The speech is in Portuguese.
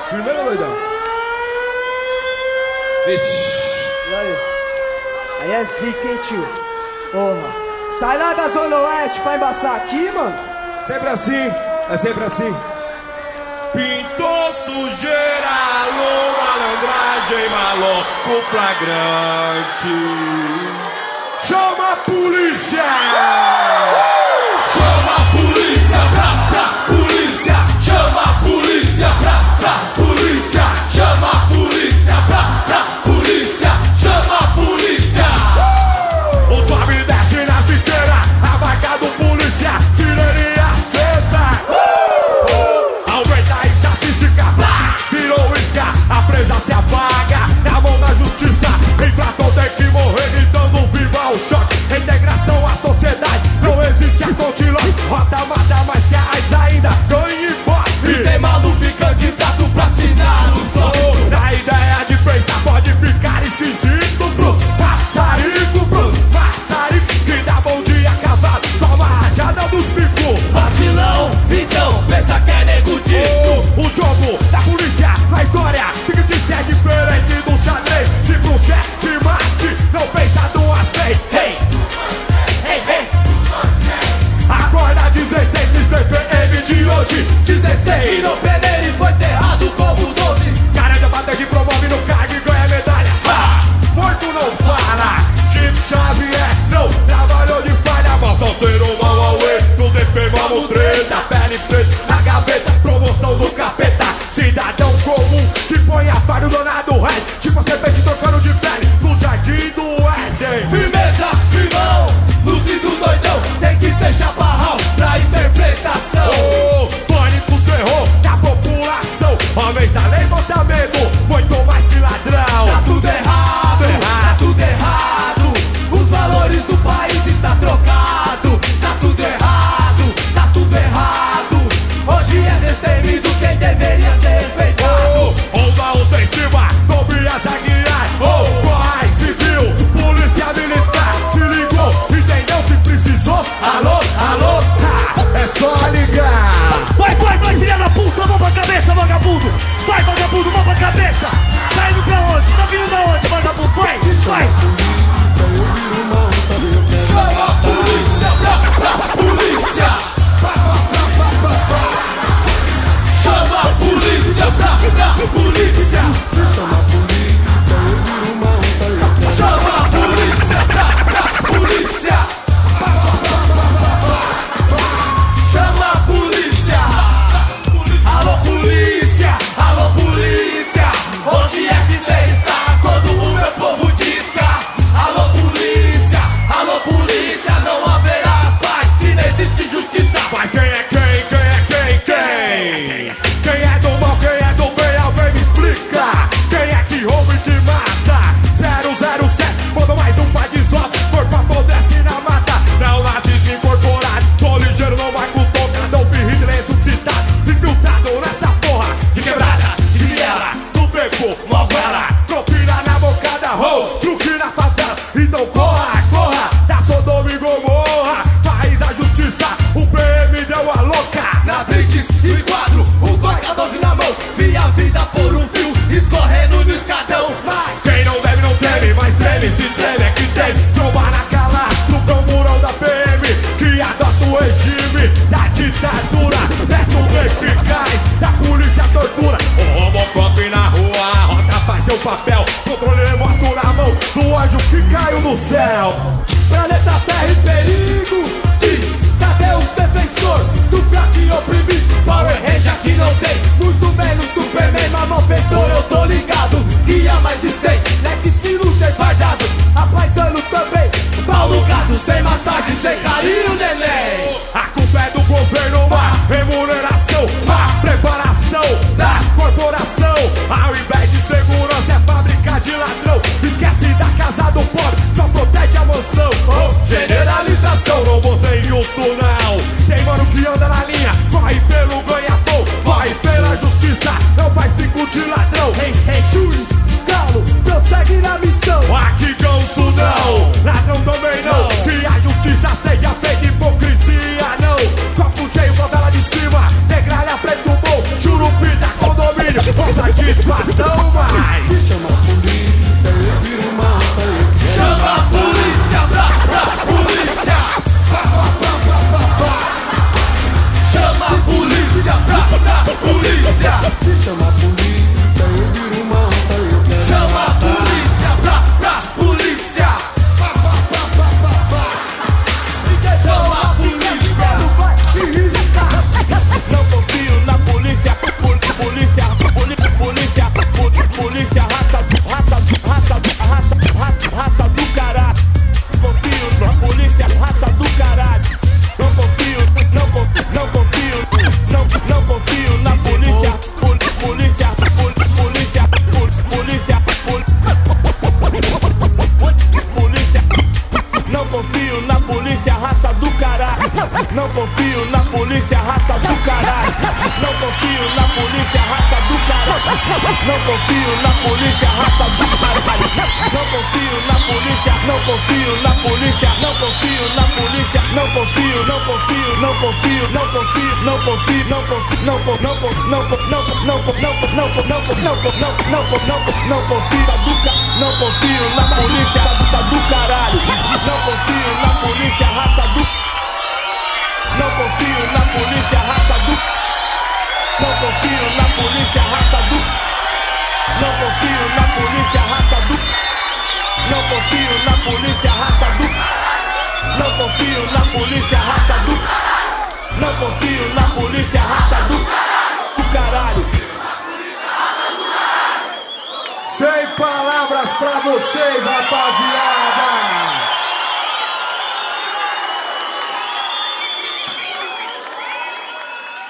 Primeiro doidão. Vixe. E aí? Aí é zica, hein, tio? Porra. Sai lá da Zona Oeste pra embaçar aqui, mano. Sempre assim, é sempre assim. Pintou sujeira, alô, malandragem, maluco flagrante. Chama a polícia! Chama a polícia pra polícia! Chama a polícia pra polícia! Chama a polícia pra polícia! Chama a polícia! O suave desce na fiteira, a marca do polícia, sirene acesa. Aumenta a estatística, virou isca, a presa se apaga, na mão da justiça. Infrator tem que morrer, então não viva o choque. Integração à sociedade, não existe a continente. Rota mata mais que a AIDS ainda, ganha embora. E tem maluco candidato pra assinar o som. Na ideia de pensar pode ficar esquisito pros passarinhos que dá bom dia cavalo, toma a rajada dos picos. Vacilão, então pensa que é nego dito. O jogo da polícia na história tem que ser diferente do xadrez. Se pro chefe mate, não pensa duas vezes. Hey, hey, hey. Acorda 16, Mr. PM de hoje 16. E no Peneira foi enterrado como 12. Cara de bater que promove no cargo e ganha medalha. Morto não fala, Chico Xavier não trabalhou de falha. Mas só ser humano auê, no DP vamos treta. Pele preta na gaveta, promoção do capeta. Cidadão comum que põe a faca no danado rei. Tipo a serpente trocando de pele no jardim do Éden. Firmeza, irmão, lúcido doidão. Tem que ser chaparral pra interpretação. Pânico, terror da população. Homens da lei bota medo, muito mais que ladrão. Tá tudo errado, tá tudo errado. Os valores do país está trocado. Tá tudo errado, tá tudo errado. Hoje é destemido quem deveria ser respeitado. Onda ofensiva, Tobias Aguiar. Corre civil, polícia militar. Se ligou, entendeu se precisou? Alô, alô, é só ligar. Vai, filha da puta, mão pra cabeça, vagabundo! Vai, vagabundo, mão pra cabeça! Tá indo pra onde? Tá vindo da onde, vagabundo? Vai! Chama a polícia pra polícia! Chama a polícia pra polícia! Chama a polícia pra polícia! Chama a polícia! Alô polícia! Alô polícia! Onde é que cê está quando o meu povo disca? Alô polícia! Alô polícia! Não haverá paz se não existe justiça! Mas quem é quem? Quem é do mal, quem é do bem? Alguém me explica. Quem é que rouba e que mata? 007, manda mais um pai de zop. Corpo apodrece na mata. Neonazismo incorporado. Tô ligeiro, não vai com toca. Não vi Hitler ressuscitado. Infiltrado nessa porra de quebrada, de viela, do beco, novela. Propina na bocada, truque na favela. Então corra, da Sodoma e Gomorra. Faz a justiça, o PM deu a louca. Na blitz e quadro, o Glock 12 na mão. Vi a vida por um fio, escorrendo no escadão. Mas quem não deve não teme, mas treme, se treme é que teme. Tromba na cala, no camburão da PM, que adota o regime da ditadura. Método eficaz, da polícia tortura. O Robocop na rua, a rota faz seu papel. Controle remoto na mão do anjo que caiu do céu. planeta Terra em perigo. Diz, cadê os defensor do fraco e oprimido? Power Ranger aqui não tem, muito menos Superman. Mas malfeitor eu tô ligado, guia mais de 100. Lex Luthor fardado, apaisando também. Paulo Gado sem massagem, sem carinho, neném. A culpa é do governo, má remuneração, má preparação da corporação. Ao invés de segurança é fábrica de ladrão. Esquece da casa do pobre, só protege a mansão. Generalização, não vou ser injusto não. Tem mano que anda na linha, corre pelo ganha-pão, corre pela justiça, não faz bico de ladrão. Hey, juiz, galo, prossegue na missão. Aqui ganso não, ladrão também não. Que a justiça seja feita, hipocrisia não. Copo cheio, favela de cima, negralha preto bom, Churupita, condomínio, nossa Não confio na polícia, raça do caralho. Não confio na polícia, não confio na polícia, não confio na polícia, não confio, não confio, não confio, não confio, não confio, não confio, não confio, não confio, não confio, não confio na polícia, raça do caralho. Não confio na polícia, raça do. Não confio na polícia, raça do. Não confio na polícia, raça do. Não confio na polícia, raça do. Não confio na polícia, raça do. Não confio na polícia, raça do. Não confio na polícia, raça do caralho. Sem palavras pra vocês, rapaziada.